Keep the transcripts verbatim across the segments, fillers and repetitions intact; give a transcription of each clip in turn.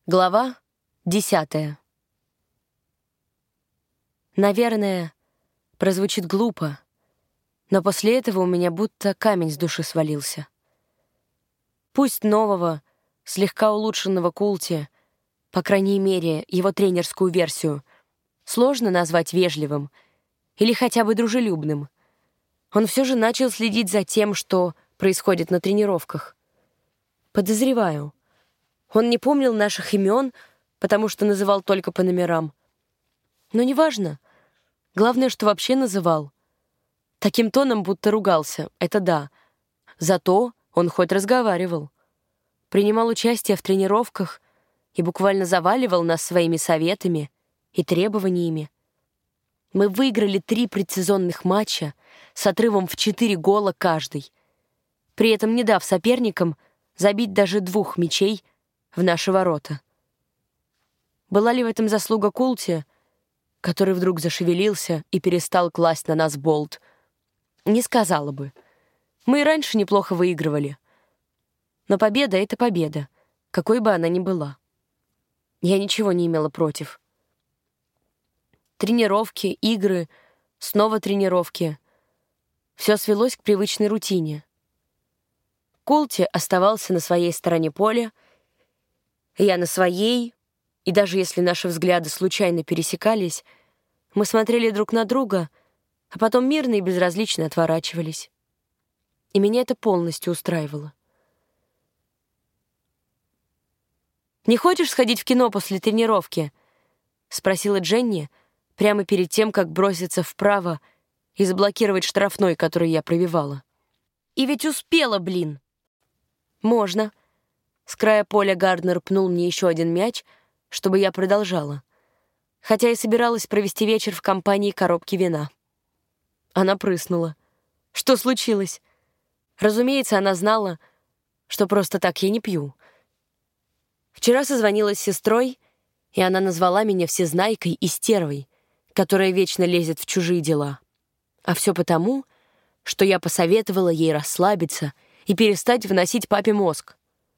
Глава десятая. Наверное, прозвучит глупо, но после этого у меня будто камень с души свалился. Пусть нового, слегка улучшенного Култи, по крайней мере, его тренерскую версию, сложно назвать вежливым или хотя бы дружелюбным, он все же начал следить за тем, что происходит на тренировках. Подозреваю, он не помнил наших имен, потому что называл только по номерам. Но неважно. Главное, что вообще называл. Таким тоном будто ругался, это да. Зато он хоть разговаривал. Принимал участие в тренировках и буквально заваливал нас своими советами и требованиями. Мы выиграли три предсезонных матча с отрывом в четыре гола каждый, при этом не дав соперникам забить даже двух мячей в наши ворота. Была ли в этом заслуга Култи, который вдруг зашевелился и перестал класть на нас болт? Не сказала бы. Мы и раньше неплохо выигрывали. Но победа — это победа, какой бы она ни была. Я ничего не имела против. Тренировки, игры, снова тренировки. Все свелось к привычной рутине. Култи оставался на своей стороне поля, я на своей, и даже если наши взгляды случайно пересекались, мы смотрели друг на друга, а потом мирно и безразлично отворачивались. И меня это полностью устраивало. «Не хочешь сходить в кино после тренировки?» — спросила Дженни прямо перед тем, как броситься вправо и заблокировать штрафной, который я пробивала. «И ведь успела, блин!» «Можно». С края поля Гарднер пнул мне еще один мяч, чтобы я продолжала. Хотя и собиралась провести вечер в компании коробки вина. Она прыснула. Что случилось? Разумеется, она знала, что просто так я не пью. Вчера созвонилась с сестрой, и она назвала меня всезнайкой и стервой, которая вечно лезет в чужие дела. А все потому, что я посоветовала ей расслабиться и перестать выносить папе мозг.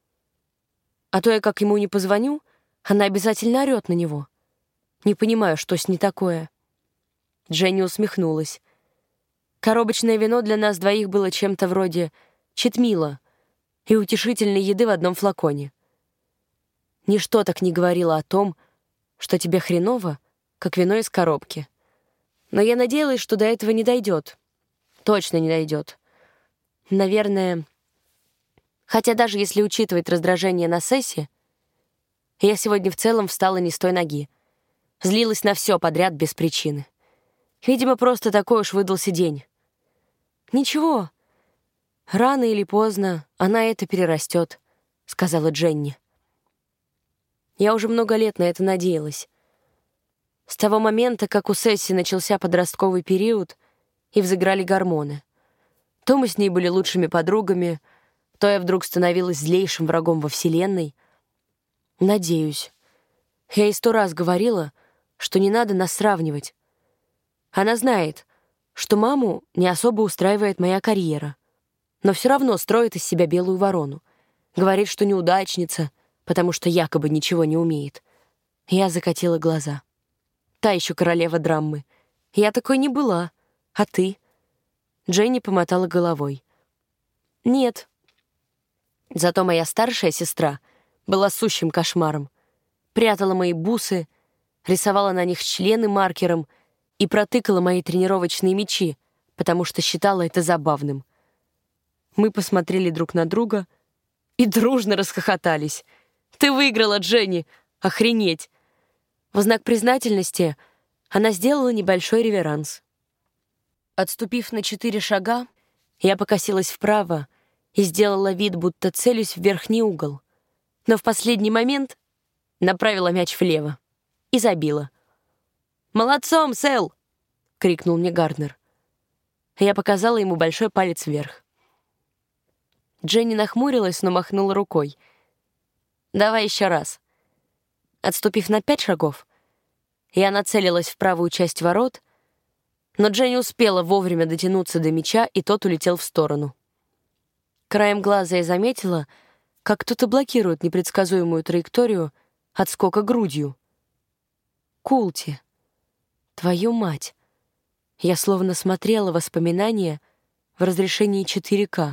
А то я как ему не позвоню, она обязательно орёт на него. Не понимаю, что с ней такое. Дженни усмехнулась. Коробочное вино для нас двоих было чем-то вроде читмила и утешительной еды в одном флаконе. Ничто так не говорило о том, что тебе хреново, как вино из коробки. Но я надеялась, что до этого не дойдет. Точно не дойдет. Наверное... Хотя даже если учитывать раздражение на сессии, я сегодня в целом встала не с той ноги. Злилась на все подряд без причины. Видимо, просто такой уж выдался день. «Ничего, рано или поздно она это перерастет», — сказала Дженни. Я уже много лет на это надеялась. С того момента, как у Сесси начался подростковый период и взыграли гормоны. То мы с ней были лучшими подругами, то я вдруг становилась злейшим врагом во Вселенной. Надеюсь. Я ей сто раз говорила, что не надо нас сравнивать. Она знает, что маму не особо устраивает моя карьера, но все равно строит из себя белую ворону. Говорит, что неудачница, потому что якобы ничего не умеет. Я закатила глаза. Та еще королева драмы. Я такой не была. А ты? Дженни помотала головой. Нет. Зато моя старшая сестра была сущим кошмаром. Прятала мои бусы, рисовала на них члены маркером и протыкала мои тренировочные мячи, потому что считала это забавным. Мы посмотрели друг на друга и дружно расхохотались. «Ты выиграла, Дженни! Охренеть!» В знак признательности она сделала небольшой реверанс. Отступив на четыре шага, я покосилась вправо и сделала вид, будто целюсь в верхний угол, но в последний момент направила мяч влево и забила. «Молодцом, Сэл!» — крикнул мне Гарднер. Я показала ему большой палец вверх. Дженни нахмурилась, но махнула рукой. «Давай еще раз». Отступив на пять шагов, я нацелилась в правую часть ворот, но Дженни успела вовремя дотянуться до мяча, и тот улетел в сторону. Краем глаза я заметила, как кто-то блокирует непредсказуемую траекторию от скока грудью. Култи, твою мать. Я словно смотрела воспоминания в разрешении четыре ка.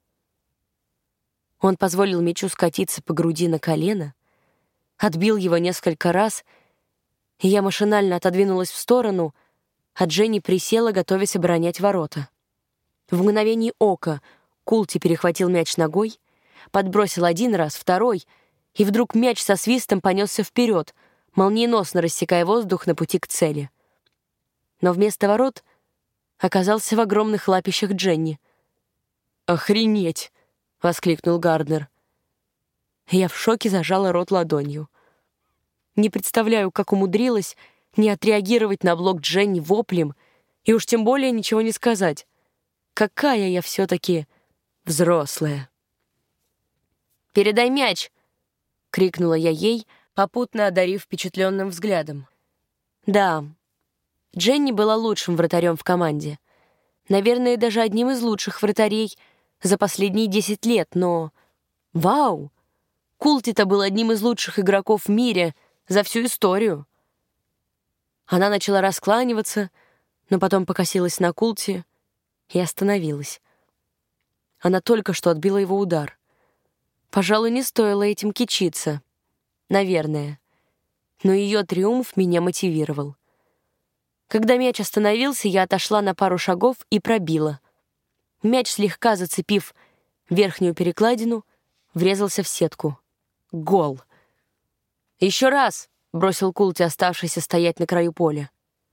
Он позволил мячу скатиться по груди на колено, отбил его несколько раз, и я машинально отодвинулась в сторону, а Дженни присела, готовясь оборонять ворота. В мгновение ока Култи перехватил мяч ногой, подбросил один раз, второй, и вдруг мяч со свистом понесся вперед, молниеносно рассекая воздух на пути к цели. Но вместо ворот оказался в огромных лапищах Дженни. «Охренеть!» — воскликнул Гарднер. Я в шоке зажала рот ладонью. Не представляю, как умудрилась не отреагировать на блок Дженни воплем и уж тем более ничего не сказать. Какая я все-таки взрослая. «Передай мяч!» — крикнула я ей, попутно одарив впечатленным взглядом. Да, Дженни была лучшим вратарем в команде. Наверное, даже одним из лучших вратарей за последние десять лет, но... Вау! Култи-то был одним из лучших игроков в мире за всю историю. Она начала раскланиваться, но потом покосилась на Култи и остановилась. Она только что отбила его удар. Пожалуй, не стоило этим кичиться. Наверное. Но ее триумф меня мотивировал. Когда мяч остановился, я отошла на пару шагов и пробила. Мяч, слегка зацепив верхнюю перекладину, врезался в сетку. Гол. «Еще раз!» — бросил Култи, оставшийся стоять на краю поля.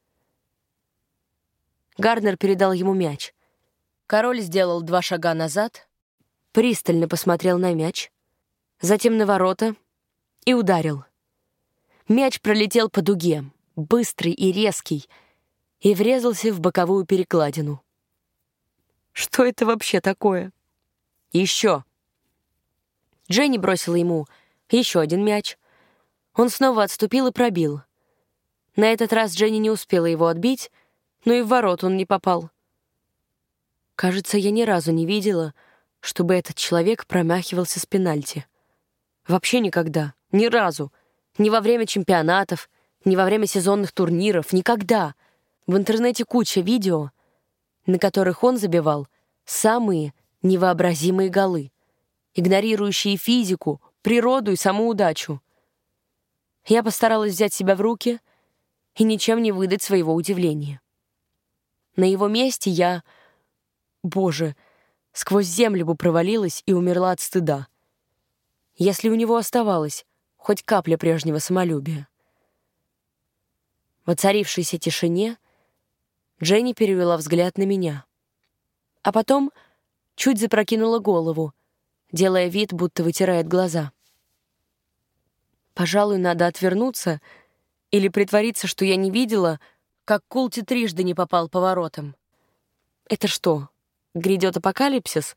Гарднер передал ему мяч. Король сделал два шага назад, пристально посмотрел на мяч, затем на ворота и ударил. Мяч пролетел по дуге, быстрый и резкий, и врезался в боковую перекладину. Что это вообще такое? Еще. Дженни бросила ему еще один мяч. Он снова отступил и пробил. На этот раз Дженни не успела его отбить, но и в ворот он не попал. Кажется, я ни разу не видела, чтобы этот человек промахивался с пенальти. Вообще никогда. Ни разу. Ни во время чемпионатов, ни во время сезонных турниров. Никогда. В интернете куча видео, на которых он забивал самые невообразимые голы, игнорирующие физику, природу и саму удачу. Я постаралась взять себя в руки и ничем не выдать своего удивления. На его месте я, боже, сквозь землю бы провалилась и умерла от стыда, если у него оставалась хоть капля прежнего самолюбия. В воцарившейся тишине Дженни перевела взгляд на меня, а потом чуть запрокинула голову, делая вид, будто вытирает глаза. Пожалуй, надо отвернуться или притвориться, что я не видела, как Култи трижды не попал по воротам. Это что, грядет апокалипсис?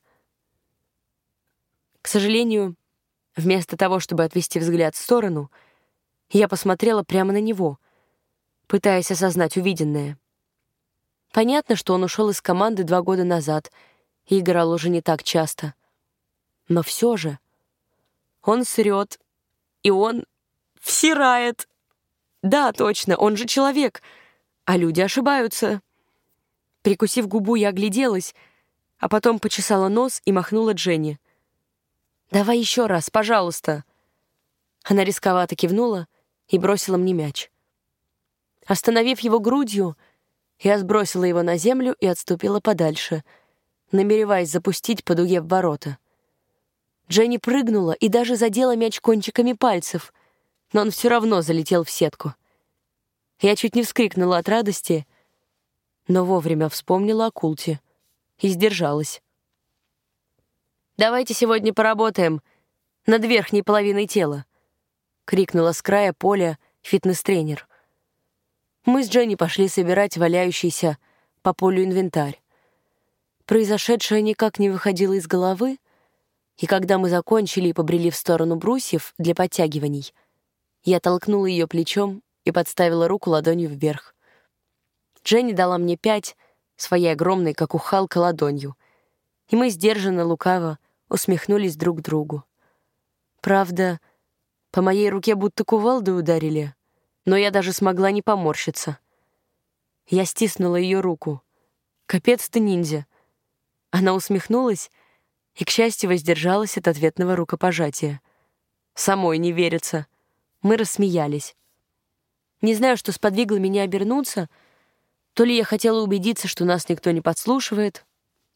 К сожалению, вместо того, чтобы отвести взгляд в сторону, я посмотрела прямо на него, пытаясь осознать увиденное. Понятно, что он ушел из команды два года назад и играл уже не так часто. Но все же он срет, и он всирает. Да, точно, он же человек, а люди ошибаются. Прикусив губу, я огляделась, а потом почесала нос и махнула Дженни. «Давай еще раз, пожалуйста». Она рисковато кивнула и бросила мне мяч. Остановив его грудью, я сбросила его на землю и отступила подальше, намереваясь запустить по дуге в ворота. Дженни прыгнула и даже задела мяч кончиками пальцев, но он все равно залетел в сетку. Я чуть не вскрикнула от радости, но вовремя вспомнила о Култи и сдержалась. «Давайте сегодня поработаем над верхней половиной тела», — крикнула с края поля фитнес-тренер. Мы с Дженни пошли собирать валяющийся по полю инвентарь. Произошедшее никак не выходило из головы, и когда мы закончили и побрели в сторону брусьев для подтягиваний, я толкнула ее плечом и подставила руку ладонью вверх. Дженни дала мне пять, своей огромной, как у Халка, ладонью, и мы сдержанно, лукаво усмехнулись друг другу. Правда, По моей руке будто кувалдой ударили, но я даже смогла не поморщиться. Я стиснула ее руку. «Капец ты, ниндзя!» Она усмехнулась и, к счастью, воздержалась от ответного рукопожатия. Самой не верится. Мы рассмеялись. Не знаю, что сподвигло меня обернуться. То ли я хотела убедиться, что нас никто не подслушивает,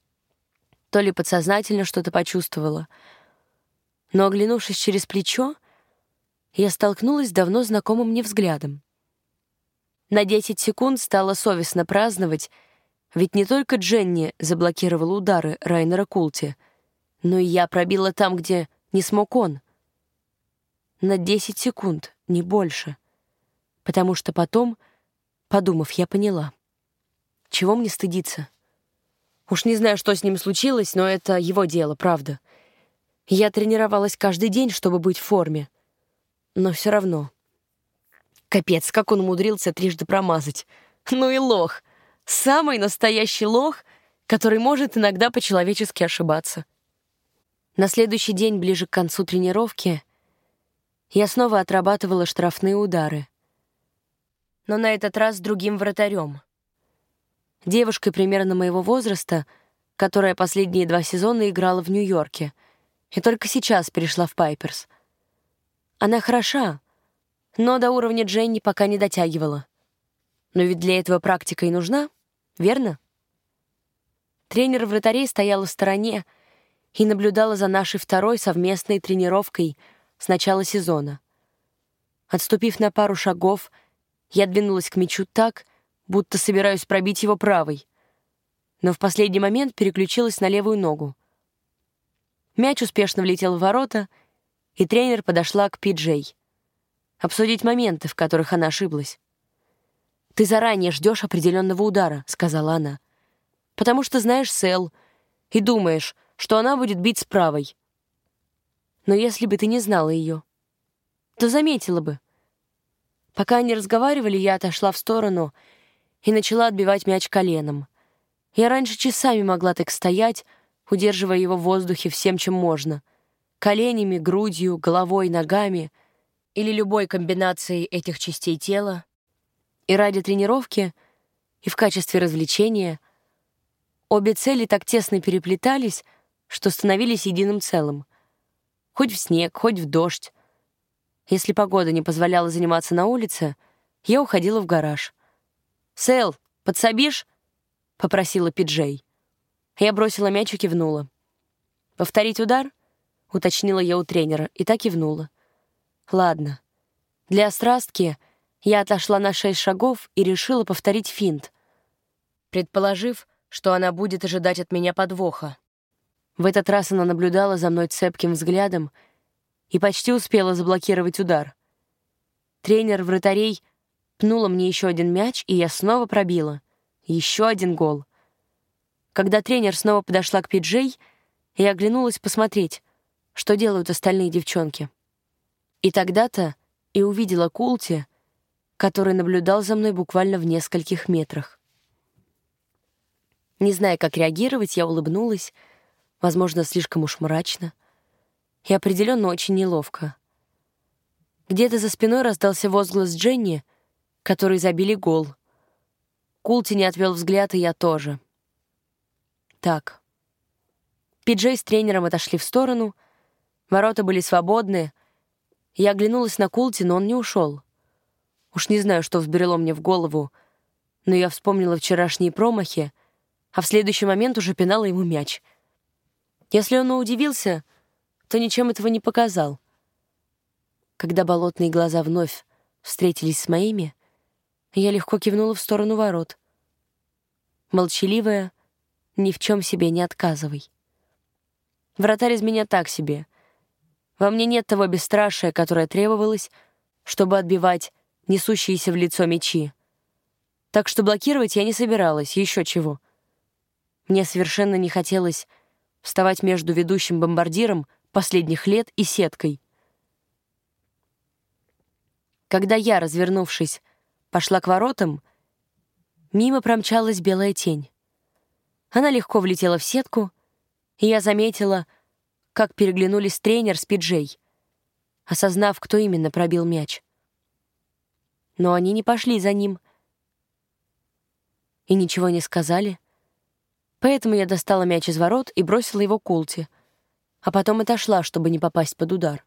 то ли подсознательно что-то почувствовала. Но, оглянувшись через плечо, я столкнулась с давно знакомым мне взглядом. На десять секунд стало совестно праздновать, ведь не только Дженни заблокировала удары Райнера Култи, но и я пробила там, где не смог он. На десять секунд, не больше. Потому что потом, подумав, я поняла. Чего мне стыдиться? Уж не знаю, что с ним случилось, но это его дело, правда. Я тренировалась каждый день, чтобы быть в форме. Но все равно. Капец, как он умудрился трижды промазать. Ну и лох. Самый настоящий лох, который может иногда по-человечески ошибаться. На следующий день, ближе к концу тренировки, я снова отрабатывала штрафные удары. Но на этот раз с другим вратарем. Девушкой примерно моего возраста, которая последние два сезона играла в Нью-Йорке и только сейчас перешла в Пайперс. Она хороша, но до уровня Дженни пока не дотягивала. Но ведь для этого практика и нужна, верно? Тренер вратарей стояла в стороне и наблюдала за нашей второй совместной тренировкой с начала сезона. Отступив на пару шагов, я двинулась к мячу так, будто собираюсь пробить его правой, но в последний момент переключилась на левую ногу. Мяч успешно влетел в ворота, и тренер подошла к Пи-Джей. Обсудить моменты, в которых она ошиблась. «Ты заранее ждешь определенного удара», — сказала она, «потому что знаешь Сэл и думаешь, что она будет бить с правой. Но если бы ты не знала ее, то заметила бы». Пока они разговаривали, я отошла в сторону и начала отбивать мяч коленом. Я раньше часами могла так стоять, удерживая его в воздухе всем, чем можно. Коленями, грудью, головой, ногами или любой комбинацией этих частей тела. И ради тренировки, и в качестве развлечения обе цели так тесно переплетались, что становились единым целым. Хоть в снег, хоть в дождь. Если погода не позволяла заниматься на улице, я уходила в гараж. «Сэл, подсобишь?» — попросила Пи-Джей. Я бросила мяч и кивнула. «Повторить удар?» — уточнила я у тренера, и так кивнула. «Ладно». Для острастки я отошла на шесть шагов и решила повторить финт, предположив, что она будет ожидать от меня подвоха. В этот раз она наблюдала за мной цепким взглядом и почти успела заблокировать удар. Тренер вратарей пнула мне еще один мяч, и я снова пробила. Еще один гол. Когда тренер снова подошла к Пи-Джей, я оглянулась посмотреть, что делают остальные девчонки. И тогда-то и увидела Култи, который наблюдал за мной буквально в нескольких метрах. Не зная, как реагировать, я улыбнулась, возможно, слишком уж мрачно, и определенно очень неловко. Где-то за спиной раздался возглас Дженни, который забили гол. Култи не отвел взгляд, и я тоже. Так. Пи-Джей с тренером отошли в сторону, ворота были свободны. Я оглянулась на Култи, но он не ушел. Уж не знаю, что взбрело мне в голову, но я вспомнила вчерашние промахи, а в следующий момент уже пинала ему мяч. Если он и удивился, то ничем этого не показал. Когда болотные глаза вновь встретились с моими, я легко кивнула в сторону ворот. Молчаливая, ни в чем себе не отказывай. Вратарь из меня так себе. Во мне нет того бесстрашия, которое требовалось, чтобы отбивать несущиеся в лицо мячи. Так что блокировать я не собиралась, еще чего. Мне совершенно не хотелось вставать между ведущим бомбардиром последних лет и сеткой. Когда я, развернувшись, пошла к воротам, мимо промчалась белая тень. Она легко влетела в сетку, и я заметила, как переглянулись тренер с Пи-Джей. осознав, кто именно пробил мяч. Но они не пошли за ним и ничего не сказали, поэтому я достала мяч из ворот и бросила его Култи, а потом отошла, чтобы не попасть под удар.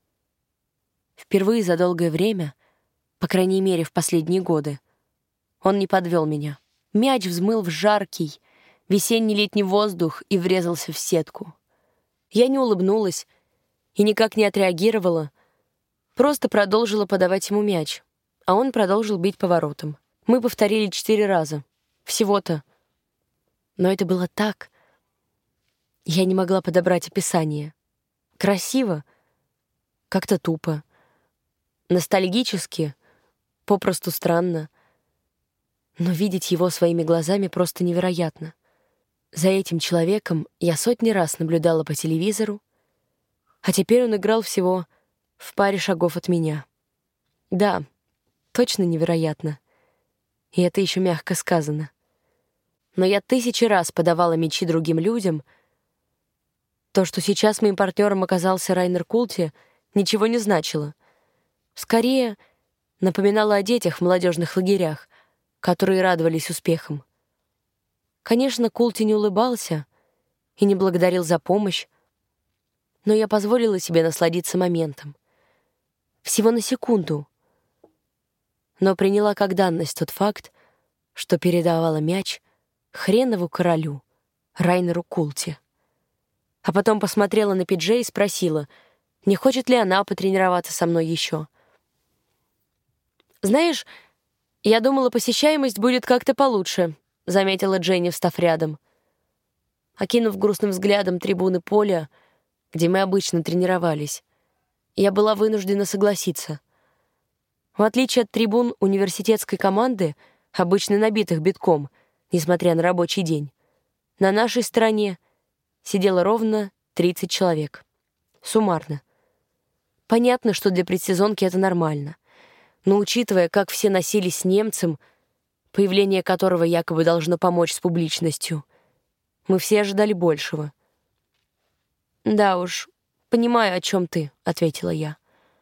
Впервые за долгое время, по крайней мере, в последние годы, он не подвел меня. Мяч взмыл в жаркий, весенний летний воздух и врезался в сетку. Я не улыбнулась и никак не отреагировала, просто продолжила подавать ему мяч, а он продолжил бить по воротам. Мы повторили четыре раза. Всего-то. Но это было так. Я не могла подобрать описание. Красиво, как-то тупо. Ностальгически, попросту странно. Но видеть его своими глазами просто невероятно. За этим человеком я сотни раз наблюдала по телевизору, а теперь он играл всего в паре шагов от меня. Да, точно невероятно. И это еще мягко сказано. Но я тысячи раз подавала мячи другим людям. То, что сейчас моим партнером оказался Райнер Култи, ничего не значило. Скорее, напоминало о детях в молодежных лагерях, которые радовались успехам. Конечно, Култи не улыбался и не благодарил за помощь, но я позволила себе насладиться моментом. Всего на секунду. Но приняла как данность тот факт, что передавала мяч хренову королю, Райнеру Култи. А потом посмотрела на Пи-Джей и спросила, не хочет ли она потренироваться со мной еще. «Знаешь, я думала, посещаемость будет как-то получше», — заметила Дженни, встав рядом. Окинув грустным взглядом трибуны поля, где мы обычно тренировались, я была вынуждена согласиться. В отличие от трибун университетской команды, обычно набитых битком, несмотря на рабочий день, на нашей стороне сидело ровно тридцать человек. Суммарно. Понятно, что для предсезонки это нормально. Но учитывая, как все носились с немцем, появление которого якобы должно помочь с публичностью, мы все ожидали большего. «Да уж, понимаю, о чем ты», — ответила я.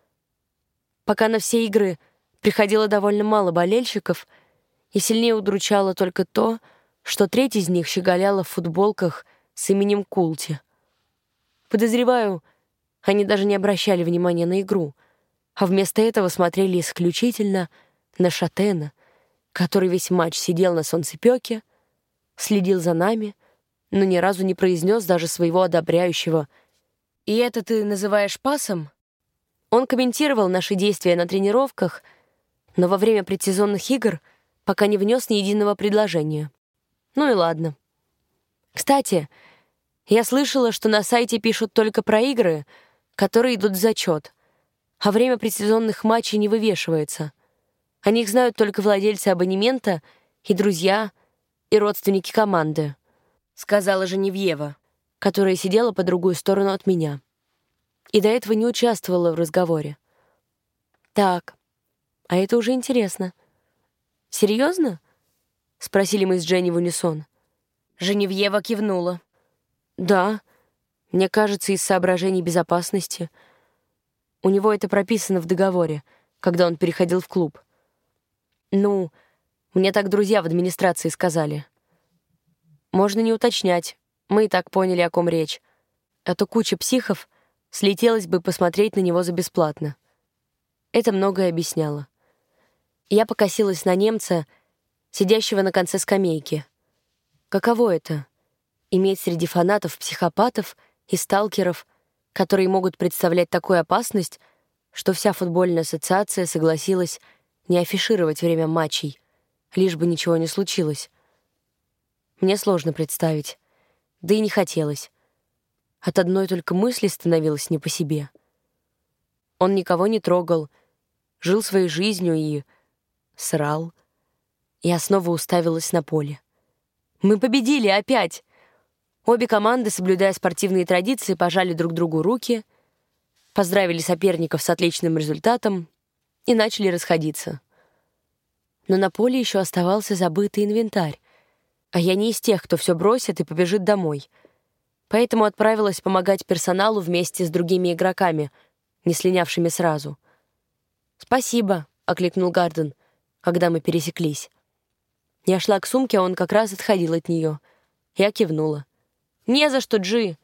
Пока на все игры приходило довольно мало болельщиков, и сильнее удручало только то, что треть из них щеголяла в футболках с именем Култи. Подозреваю, они даже не обращали внимания на игру, а вместо этого смотрели исключительно на Шатена, который весь матч сидел на солнцепёке, следил за нами, но ни разу не произнес даже своего одобряющего «И это ты называешь пасом?» Он комментировал наши действия на тренировках, но во время предсезонных игр пока не внес ни единого предложения. Ну и ладно. Кстати, я слышала, что на сайте пишут только про игры, которые идут в зачет, а время предсезонных матчей не вывешивается. О них знают только владельцы абонемента и друзья, и родственники команды, сказала Женевьева, которая сидела по другую сторону от меня и до этого не участвовала в разговоре. Так, а это уже интересно. «Серьезно?» — спросили мы с Дженни в унисон. Женевьева кивнула. «Да, мне кажется, из соображений безопасности. У него это прописано в договоре, когда он переходил в клуб. Ну, мне так друзья в администрации сказали. Можно не уточнять, мы и так поняли, о ком речь. А то куча психов слетелась бы посмотреть на него за бесплатно. Это многое объясняло. Я покосилась на немца, сидящего на конце скамейки. Каково это — иметь среди фанатов психопатов и сталкеров, которые могут представлять такую опасность, что вся футбольная ассоциация согласилась не афишировать время матчей, лишь бы ничего не случилось. Мне сложно представить, да и не хотелось. От одной только мысли становилось не по себе. Он никого не трогал, жил своей жизнью и срал. Я снова уставилась на поле. Мы победили опять! Обе команды, соблюдая спортивные традиции, пожали друг другу руки, поздравили соперников с отличным результатом и начали расходиться. Но на поле еще оставался забытый инвентарь, а я не из тех, кто все бросит и побежит домой. Поэтому отправилась помогать персоналу вместе с другими игроками, не слинявшими сразу. «Спасибо», — окликнул Гарден, когда мы пересеклись. Я шла к сумке, а он как раз отходил от нее. Я кивнула. «Не за что, Джи.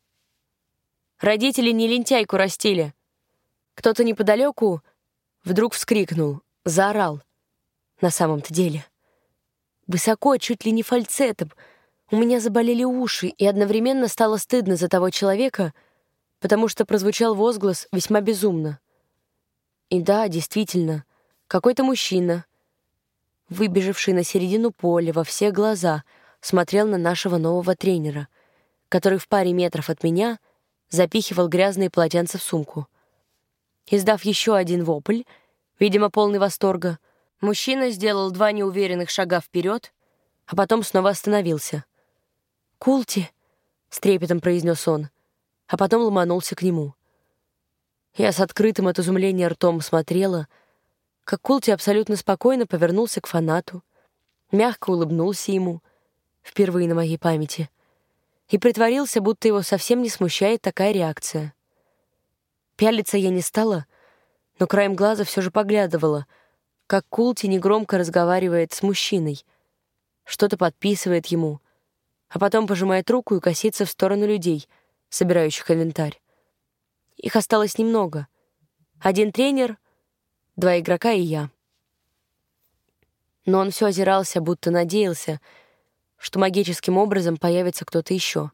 Родители не лентяйку растили». Кто-то неподалеку вдруг вскрикнул, заорал. На самом-то деле. Высоко, чуть ли не фальцетом. У меня заболели уши, и одновременно стало стыдно за того человека, потому что прозвучал возглас весьма безумно. И да, действительно, какой-то мужчина, выбежавший на середину поля во все глаза, смотрел на нашего нового тренера, который в паре метров от меня запихивал грязные полотенца в сумку. Издав еще один вопль, видимо, полный восторга, мужчина сделал два неуверенных шага вперед, а потом снова остановился. «Култи!» — с трепетом произнес он, а потом ломанулся к нему. Я с открытым от изумления ртом смотрела, как Култи абсолютно спокойно повернулся к фанату, мягко улыбнулся ему, впервые на моей памяти, и притворился, будто его совсем не смущает такая реакция. Пялиться я не стала, но краем глаза все же поглядывала, как Култи негромко разговаривает с мужчиной, что-то подписывает ему, а потом пожимает руку и косится в сторону людей, собирающих инвентарь. Их осталось немного. Один тренер, два игрока и я. Но он все озирался, будто надеялся, что магическим образом появится кто-то еще.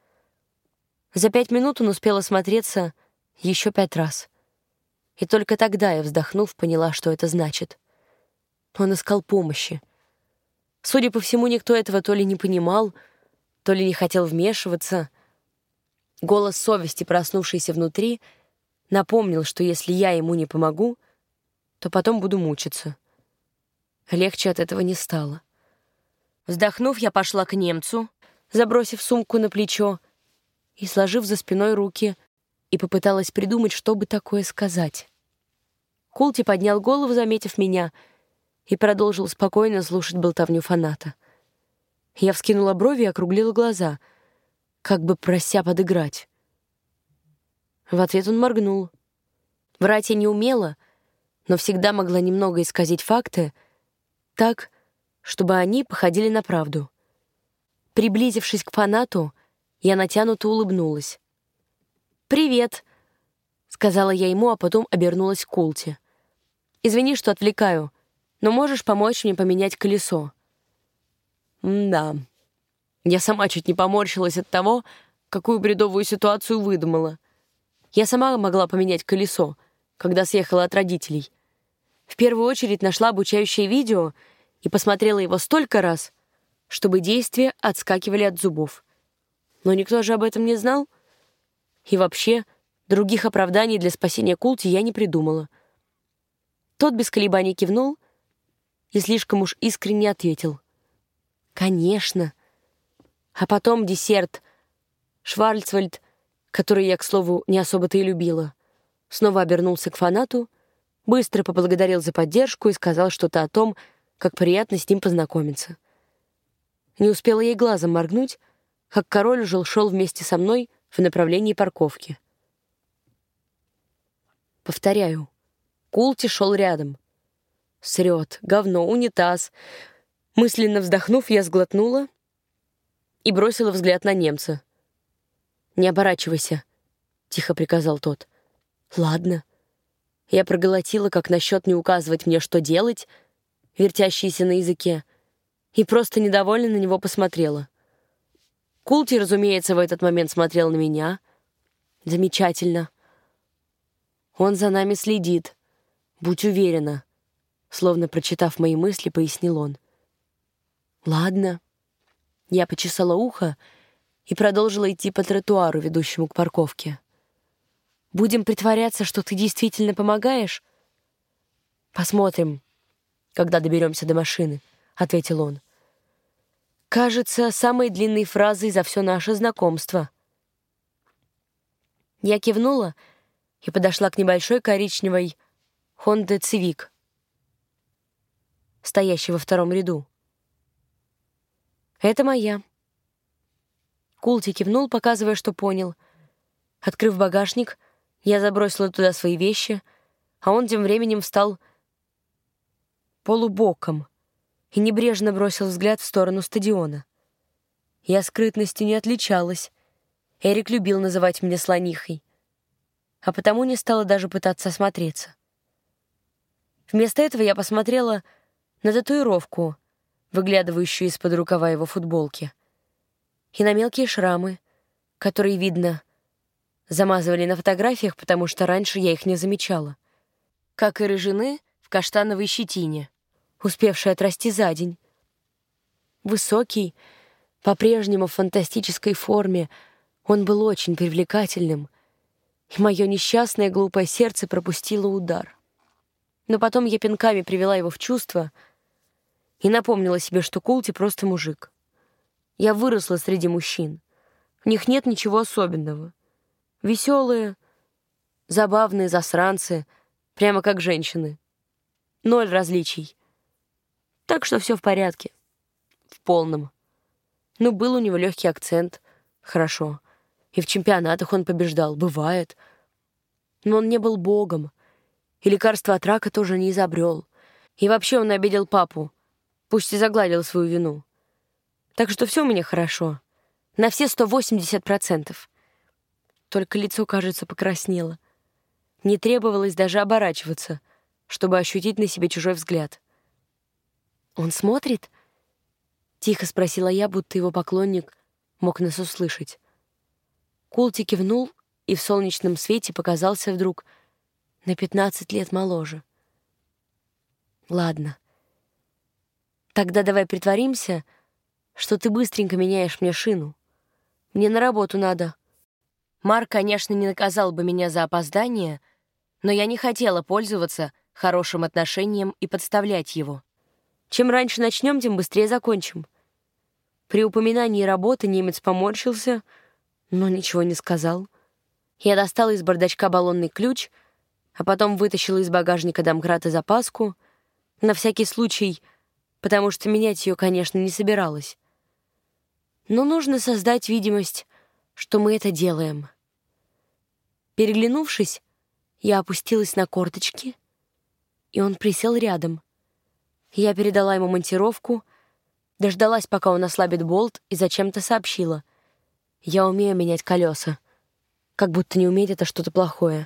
За пять минут он успел осмотреться еще пять раз. И только тогда я, вздохнув, поняла, что это значит. Он искал помощи. Судя по всему, никто этого то ли не понимал, то ли не хотел вмешиваться. Голос совести, проснувшийся внутри, напомнил, что если я ему не помогу, то потом буду мучиться. Легче от этого не стало. Вздохнув, я пошла к немцу, забросив сумку на плечо и сложив за спиной руки, и попыталась придумать, что бы такое сказать. Култи поднял голову, заметив меня, и продолжил спокойно слушать болтовню фаната. Я вскинула брови и округлила глаза, как бы прося подыграть. В ответ он моргнул. Врать я не умела, но всегда могла немного исказить факты так, чтобы они походили на правду. Приблизившись к фанату, я натянуто улыбнулась. «Привет», — сказала я ему, а потом обернулась к Култи. «Извини, что отвлекаю, но можешь помочь мне поменять колесо?» М-да. Я сама чуть не поморщилась от того, какую бредовую ситуацию выдумала. Я сама могла поменять колесо, когда съехала от родителей. В первую очередь нашла обучающее видео и посмотрела его столько раз, чтобы действия отскакивали от зубов. Но никто же об этом не знал. И вообще, других оправданий для спасения Култи я не придумала. Тот без колебаний кивнул и слишком уж искренне ответил. «Конечно». А потом десерт Шварцвальд, который я, к слову, не особо-то и любила, снова обернулся к фанату, быстро поблагодарил за поддержку и сказал что-то о том, как приятно с ним познакомиться. Не успела ей глазом моргнуть, как король уже шел вместе со мной в направлении парковки. Повторяю, Култи шел рядом. Срет, говно, унитаз. Мысленно вздохнув, я сглотнула и бросила взгляд на немца. «Не оборачивайся», — тихо приказал тот. «Ладно». Я проглотила, как насчет не указывать мне, что делать, вертящиеся на языке, и просто недовольно на него посмотрела. Култи, разумеется, в этот момент смотрел на меня. Замечательно. Он за нами следит. Будь уверена. Словно прочитав мои мысли, пояснил он. Ладно. Я почесала ухо и продолжила идти по тротуару, ведущему к парковке. Будем притворяться, что ты действительно помогаешь? Посмотрим, когда доберемся до машины, ответил он. Кажется, самой длинной фразой за все наше знакомство. Я кивнула и подошла к небольшой коричневой Honda Civic, стоящей во втором ряду. «Это моя». Култи кивнул, показывая, что понял. Открыв багажник, Я забросила туда свои вещи, а он тем временем встал полубоком и небрежно бросил взгляд в сторону стадиона. Я скрытностью не отличалась. Эрик любил называть меня слонихой, а потому не стала даже пытаться осмотреться. Вместо этого я посмотрела на татуировку, выглядывающую из-под рукава его футболки, и на мелкие шрамы, которые, видно, замазывали на фотографиях, потому что раньше я их не замечала, как и рыжины в каштановой щетине, успевшей отрасти за день. Высокий, по-прежнему в фантастической форме, он был очень привлекательным, и мое несчастное глупое сердце пропустило удар. Но потом я пинками привела его в чувство и напомнила себе, что Култи просто мужик. Я выросла среди мужчин. В них нет ничего особенного. Веселые, забавные засранцы, прямо как женщины. Ноль различий. Так что все в порядке. В полном. Ну, был у него легкий акцент. Хорошо. И в чемпионатах он побеждал. Бывает. Но он не был богом. И лекарства от рака тоже не изобрел. И вообще он обидел папу. Пусть и загладил свою вину. Так что все у меня хорошо. На все сто восемьдесят процентов. Только лицо, кажется, покраснело. Не требовалось даже оборачиваться, чтобы ощутить на себе чужой взгляд. «Он смотрит?» — тихо спросила я, будто его поклонник мог нас услышать. Култи кивнул и в солнечном свете показался вдруг на пятнадцать лет моложе. «Ладно. Тогда давай притворимся, что ты быстренько меняешь мне шину. Мне на работу надо». Марк, конечно, не наказал бы меня за опоздание, но я не хотела пользоваться хорошим отношением и подставлять его. Чем раньше начнем, тем быстрее закончим. При упоминании работы немец поморщился, но ничего не сказал. Я достала из бардачка баллонный ключ, а потом вытащила из багажника домкрата запаску, на всякий случай, потому что менять ее, конечно, не собиралась. Но нужно создать видимость, что мы это делаем. Переглянувшись, я опустилась на корточки, и он присел рядом. Я передала ему монтировку, дождалась, пока он ослабит болт, и зачем-то сообщила: «Я умею менять колеса». Как будто не уметь — это что-то плохое.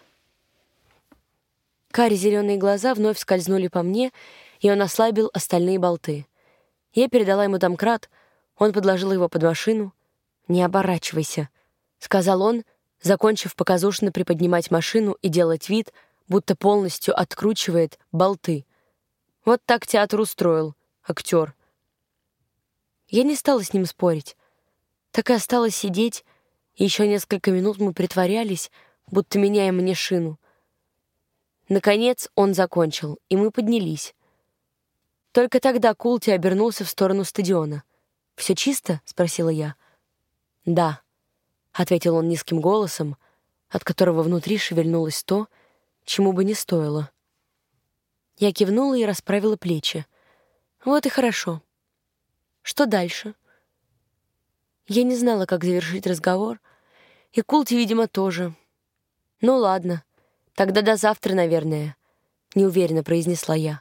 Карие зеленые глаза вновь скользнули по мне, и он ослабил остальные болты. Я передала ему домкрат, он подложил его под машину. «Не оборачивайся», — сказал он, закончив показушно приподнимать машину и делать вид, будто полностью откручивает болты. Вот так театр устроил, актер. Я не стала с ним спорить. Так и осталось сидеть, и еще несколько минут мы притворялись, будто меняем мне шину. Наконец он закончил, и мы поднялись. Только тогда Култи обернулся в сторону стадиона. «Все чисто?» — спросила я. «Да», — ответил он низким голосом, от которого внутри шевельнулось то, чему бы не стоило. Я кивнула и расправила плечи. «Вот и хорошо. Что дальше?» Я не знала, как завершить разговор, и Култи, видимо, тоже. «Ну ладно, тогда до завтра, наверное», — неуверенно произнесла я.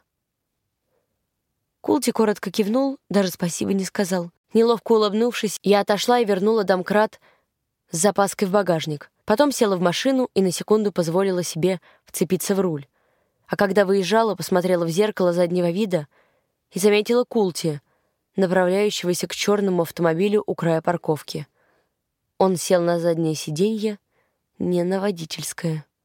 Култи коротко кивнул, даже спасибо не сказал. Неловко улыбнувшись, я отошла и вернула домкрат с запаской в багажник. Потом села в машину и на секунду позволила себе вцепиться в руль. А когда выезжала, посмотрела в зеркало заднего вида и заметила Култи, направляющегося к черному автомобилю у края парковки. Он сел на заднее сиденье, не на водительское.